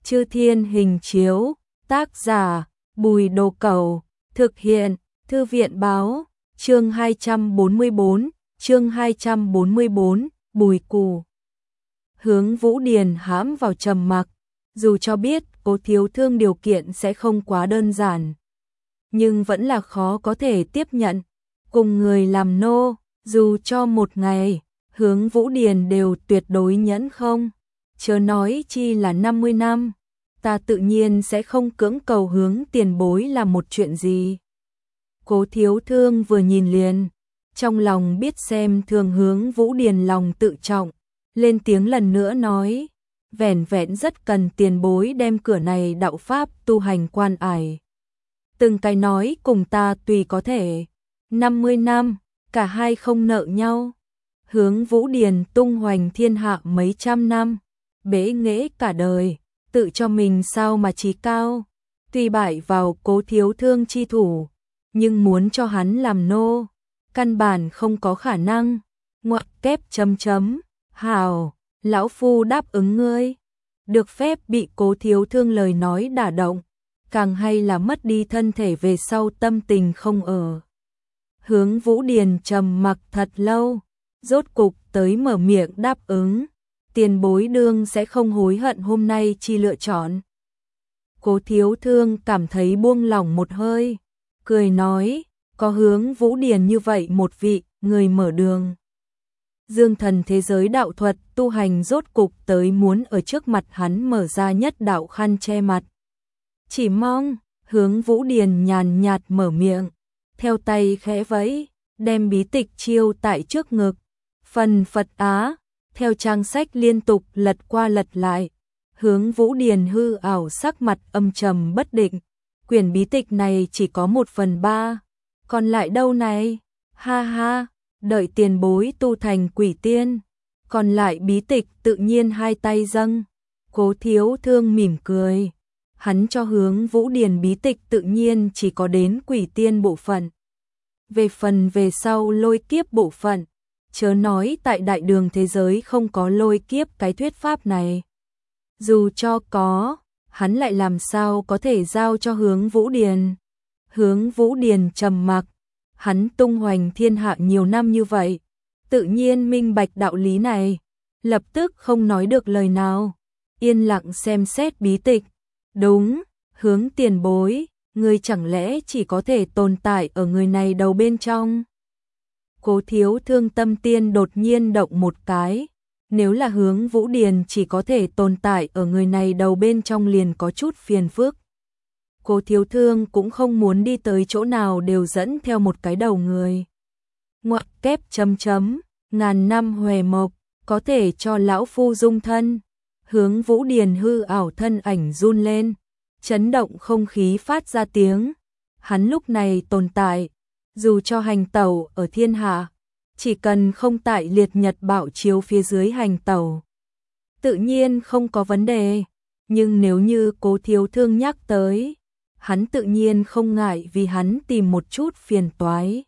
Chư Thiên Hình Chiếu, tác giả Bùi Đồ Cẩu, thực hiện Thư viện báo, chương 244, Bùi Cù. Hướng Vũ Điền hãm vào trầm mặc, dù cho biết Cố Thiếu Thương điều kiện sẽ không quá đơn giản, nhưng vẫn là khó có thể tiếp nhận. Cùng người làm nô, dù cho một ngày, Hướng Vũ Điền đều tuyệt đối nhẫn không, chớ nói chi là 50 năm, ta tự nhiên sẽ không cưỡng cầu Hướng tiền bối làm một chuyện gì. Cố Thiếu Thương vừa nhìn liền, trong lòng biết xem thường Hướng Vũ Điền lòng tự trọng, lên tiếng lần nữa nói, vẻn vẹn rất cần tiền bối đem cửa này đạo pháp tu hành quan ải. Từng cái nói cùng ta tùy có thể, 50 năm, cả hai không nợ nhau. Hướng Vũ Điền tung hoành thiên hạ mấy trăm năm, bế nghễ cả đời, tự cho mình sao mà chí cao, tuy bại vào Cố Thiếu Thương chi thủ, nhưng muốn cho hắn làm nô, căn bản không có khả năng. Ngoặc kép chấm chấm, hào, lão phu đáp ứng ngươi. Được phép bị Cố Thiếu Thương lời nói đả động, càng hay là mất đi thân thể về sau tâm tình không ở. Hướng Vũ Điền trầm mặc thật lâu, rốt cục tới mở miệng đáp ứng, tiền bối đương sẽ không hối hận hôm nay chi lựa chọn. Cố Thiếu Thương cảm thấy buông lỏng một hơi, cười nói, có Hướng Vũ Điền như vậy một vị người mở đường. Dương thần thế giới đạo thuật tu hành rốt cục tới muốn ở trước mặt hắn mở ra nhất đạo khăn che mặt. Chỉ mong, Hướng Vũ Điền nhàn nhạt mở miệng, theo tay khẽ vẫy, đem bí tịch chiêu tại trước ngực. Phần Phật Á, theo trang sách liên tục lật qua lật lại, Hướng Vũ Điền hư ảo sắc mặt âm trầm bất định. Quyển bí tịch này chỉ có 1/3, còn lại đâu này? Ha ha, đợi tiền bối tu thành quỷ tiên, còn lại bí tịch tự nhiên hai tay dâng. Cố Thiếu Thương mỉm cười, hắn cho Hướng Vũ Điền bí tịch tự nhiên chỉ có đến quỷ tiên bộ phận. Về phần về sau lôi kiếp bộ phận, chớ nói tại đại đường thế giới không có lôi kiếp cái thuyết pháp này. Dù cho có, hắn lại làm sao có thể giao cho Hướng Vũ Điền. Hướng Vũ Điền trầm mặc, hắn tung hoành thiên hạ nhiều năm như vậy, tự nhiên minh bạch đạo lý này, lập tức không nói được lời nào, yên lặng xem xét bí tịch. Đúng, Hướng tiền bối, ngươi chẳng lẽ chỉ có thể tồn tại ở người này đầu bên trong? Cố Thiếu Thương tâm tiên đột nhiên động một cái, nếu là Hướng Vũ Điền chỉ có thể tồn tại ở người này đầu bên trong liền có chút phiền phức. Cố Thiếu Thương cũng không muốn đi tới chỗ nào đều dẫn theo một cái đầu người. Ngoặc kép chấm chấm, ngàn năm hòe mộc, có thể cho lão phu dung thân. Hướng Vũ Điền hư ảo thân ảnh run lên, chấn động không khí phát ra tiếng. Hắn lúc này tồn tại, dù cho hành tẩu ở thiên hạ, chỉ cần không tại liệt nhật bảo chiếu phía dưới hành tẩu, tự nhiên không có vấn đề. Nhưng nếu như Cố Thiếu Thương nhắc tới, hắn tự nhiên không ngại vì hắn tìm một chút phiền toái.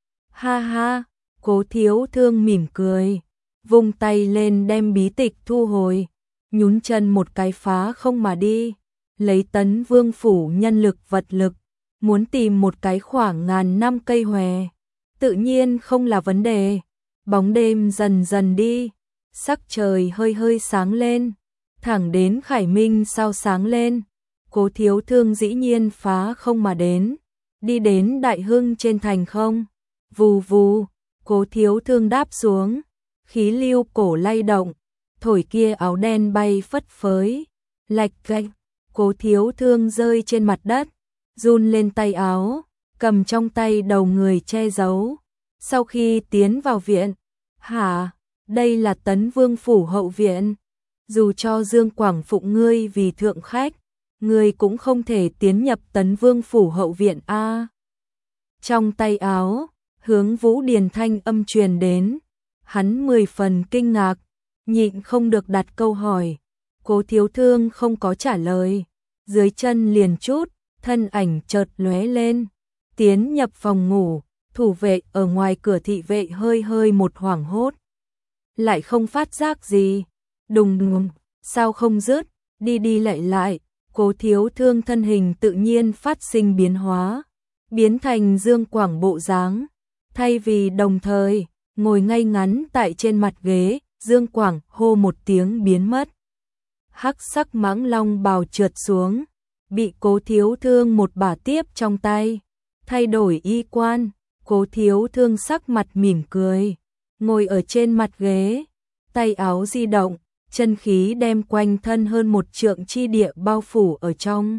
Ha ha, Cố Thiếu Thương mỉm cười, vung tay lên đem bí tịch thu hồi, nhún chân một cái phá không mà đi, lấy Tấn Vương phủ nhân lực vật lực, muốn tìm một cái khoảng ngàn năm cây hòe, tự nhiên không là vấn đề. Bóng đêm dần dần đi, sắc trời hơi hơi sáng lên, thẳng đến khải minh sao sáng lên. Cố Thiếu Thương dĩ nhiên phá không mà đến, đi đến Đại Hưng trên thành không. Vù vù, Cố Thiếu Thương đáp xuống, khí lưu cổ lay động, thổi kia áo đen bay phất phới, lạch cạch. Cố Thiếu Thương rơi trên mặt đất, run lên tay áo, cầm trong tay đầu người che giấu. Sau khi tiến vào viện, hả, đây là Tấn Vương phủ hậu viện, dù cho Dương Quảng phụng ngươi vì thượng khách, ngươi cũng không thể tiến nhập Tấn Vương phủ hậu viện a. Trong tay áo, Hướng Vũ Điền thanh âm truyền đến, hắn 10 phần kinh ngạc, nhịn không được đặt câu hỏi. Cố Thiếu Thương không có trả lời, dưới chân liền chút, thân ảnh chợt lóe lên, tiến nhập phòng ngủ. Thủ vệ ở ngoài cửa thị vệ hơi hơi một hoảng hốt, lại không phát giác gì. Đùng đùng, sao không dứt, đi đi lại lại, Cố Thiếu Thương thân hình tự nhiên phát sinh biến hóa, biến thành Dương Quảng bộ dáng. Thay vì đồng thời ngồi ngay ngắn tại trên mặt ghế, Dương Quảng hô một tiếng biến mất. Hắc sắc mãng long bào trượt xuống, bị Cố Thiếu Thương một bả tiếp trong tay, thay đổi y quan. Cố Thiếu Thương sắc mặt mỉm cười, ngồi ở trên mặt ghế, tay áo di động, chân khí đem quanh thân hơn 1 trượng chi địa bao phủ ở trong.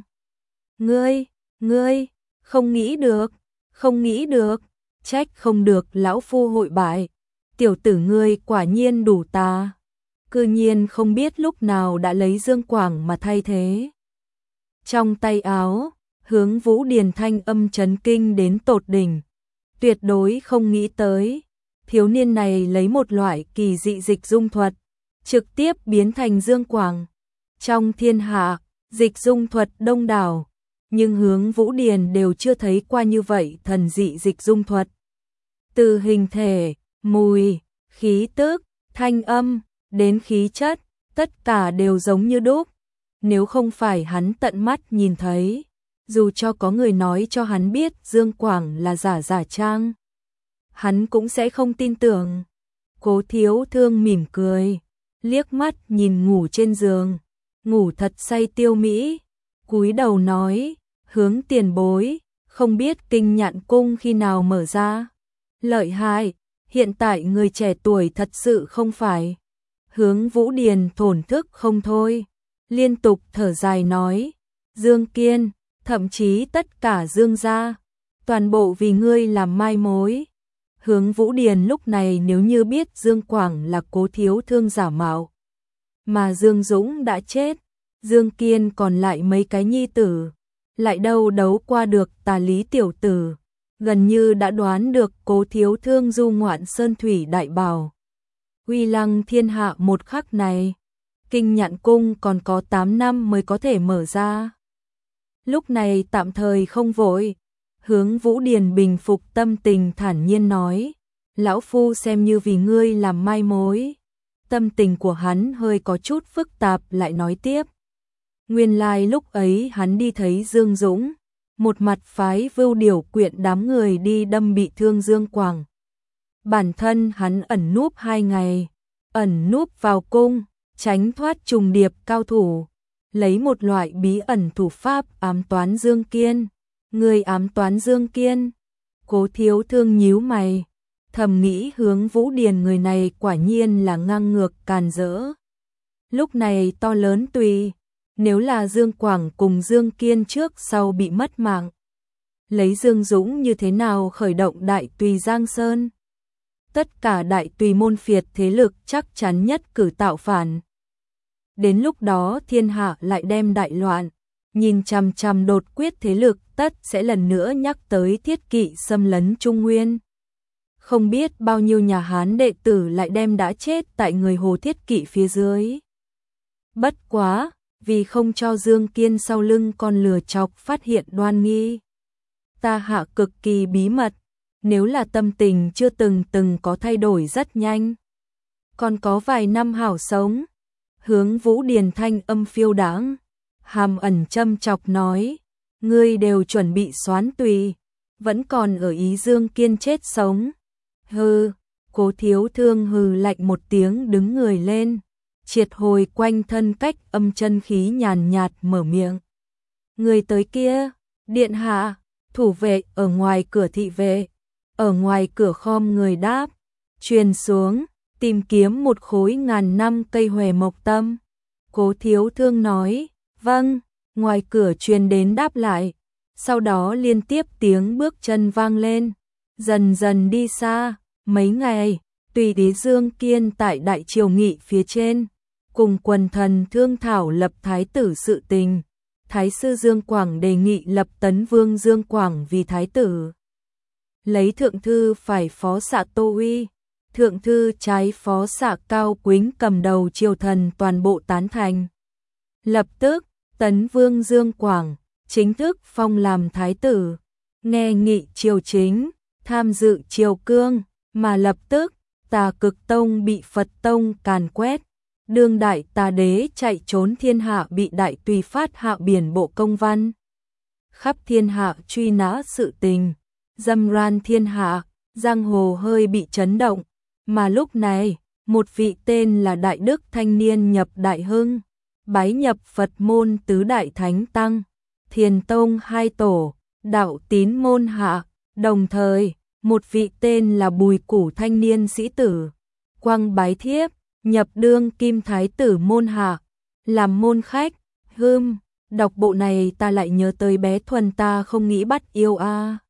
Ngươi, không nghĩ được, trách không được lão phu hội bại, tiểu tử ngươi quả nhiên đủ tà, cư nhiên không biết lúc nào đã lấy Dương Quảng mà thay thế. Trong tay áo, Hướng Vũ Điền thanh âm chấn kinh đến tột đỉnh, tuyệt đối không nghĩ tới, thiếu niên này lấy một loại kỳ dị dịch dung thuật, trực tiếp biến thành Dương Quảng. Trong thiên hạ, dịch dung thuật đông đảo, nhưng Hướng Vũ Điền đều chưa thấy qua như vậy thần dị dịch dung thuật. Từ hình thể, mùi, khí tức, thanh âm, đến khí chất, tất cả đều giống như đúc. Nếu không phải hắn tận mắt nhìn thấy, dù cho có người nói cho hắn biết Dương Quảng là giả trang, hắn cũng sẽ không tin tưởng. Cố Thiếu Thương mỉm cười, liếc mắt nhìn ngủ trên giường, ngủ thật say Tiêu Mỹ, cúi đầu nói, Hướng tiền bối, không biết Kinh Nhạn Cung khi nào mở ra. Lợi hại, hiện tại người trẻ tuổi thật sự không phải. Hướng Vũ Điền thổn thức không thôi, liên tục thở dài nói, Dương Kiên, thậm chí tất cả Dương gia, toàn bộ vì ngươi làm mai mối. Hướng Vũ Điền lúc này nếu như biết Dương Quảng là Cố Thiếu Thương giả mạo, mà Dương Dũng đã chết, Dương Kiên còn lại mấy cái nhi tử, lại đâu đấu qua được Tà Lý tiểu tử, gần như đã đoán được Cố Thiếu Thương du ngoạn sơn thủy đại bảo, uy lăng thiên hạ một khắc này. Kinh Nhạn Cung còn có 8 năm mới có thể mở ra. Lúc này tạm thời không vội. Hướng Vũ Điền bình phục tâm tình thản nhiên nói, lão phu xem như vì ngươi làm mai mối. Tâm tình của hắn hơi có chút phức tạp, lại nói tiếp. Nguyên lai lúc ấy hắn đi thấy Dương Dũng, một mặt phái Vưu Điểu quyện đám người đi đâm bị thương Dương Quảng. Bản thân hắn ẩn núp 2 ngày, ẩn núp vào cung, tránh thoát trùng điệp cao thủ, lấy một loại bí ẩn thủ pháp ám toán Dương Kiên. Người ám toán Dương Kiên? Cố Thiếu Thương nhíu mày, thầm nghĩ Hướng Vũ Điền người này quả nhiên là ngang ngược càn rỡ. Lúc này to lớn tùy, nếu là Dương Quảng cùng Dương Kiên trước sau bị mất mạng, lấy Dương Dũng như thế nào khởi động đại tùy Giang Sơn? Tất cả đại tùy môn phiệt thế lực chắc chắn nhất cử tạo phản. Đến lúc đó thiên hạ lại đem đại loạn, nhìn chằm chằm đột quyết thế lực tất sẽ lần nữa nhắc tới Thiết Kỵ xâm lấn Trung Nguyên. Không biết bao nhiêu nhà Hán đệ tử lại đem đã chết tại người Hồ Thiết Kỵ phía dưới. Bất quá, vì không cho Dương Kiên sau lưng con lừa chọc phát hiện đoan nghi, ta hạ cực kỳ bí mật, nếu là tâm tình chưa từng có thay đổi rất nhanh. Còn có vài năm hảo sống. Hướng Vũ Điền thanh âm phiêu đãng, hàm ẩn châm chọc nói, ngươi đều chuẩn bị soán tùy, vẫn còn ở ý Dương Kiên chết sống. Hừ, Cố Thiếu Thương hừ lạnh một tiếng đứng người lên, triệt hồi quanh thân cách âm chân khí nhàn nhạt mở miệng. Người tới kia, điện hạ, thủ vệ ở ngoài cửa thị vệ, ở ngoài cửa khom người đáp, truyền xuống, tìm kiếm một khối 1000 năm cây hòe mộc tâm. Cố Thiếu Thương nói, vâng, ngoài cửa truyền đến đáp lại, sau đó liên tiếp tiếng bước chân vang lên, dần dần đi xa. Mấy ngày, tùy đế Dương Kiên tại đại triều nghị phía trên, cùng quần thần thương thảo lập thái tử sự tình. Thái sư Dương Quảng đề nghị lập Tấn Vương Dương Quảng vì thái tử. Lấy thượng thư phải phó xạ Tô Uy, thượng thư trái phó xạ Cao Quýnh cầm đầu triều thần toàn bộ tán thành. Lập tức, Tấn Vương Dương Quảng chính thức phong làm thái tử, nghe nghị triều chính, tham dự triều cương, mà lập tức Tà Cực Tông bị Phật Tông càn quét, đương đại tà đế chạy trốn thiên hạ bị đại tùy phát hạ biển bộ công văn. Khắp thiên hạ truy nã sự tình, dâm ran thiên hạ, giang hồ hơi bị chấn động, mà lúc này, một vị tên là Đại Đức thanh niên nhập Đại Hưng, bái nhập Phật môn tứ đại thánh tăng, Thiền tông hai tổ, đạo tín môn hạ, đồng thời, một vị tên là Bùi Củ thanh niên sĩ tử, quang bái thiếp, nhập đương kim thái tử môn hạ, làm môn khách. Đọc bộ này ta lại nhớ tới bé Thuần ta không nghĩ bắt yêu a.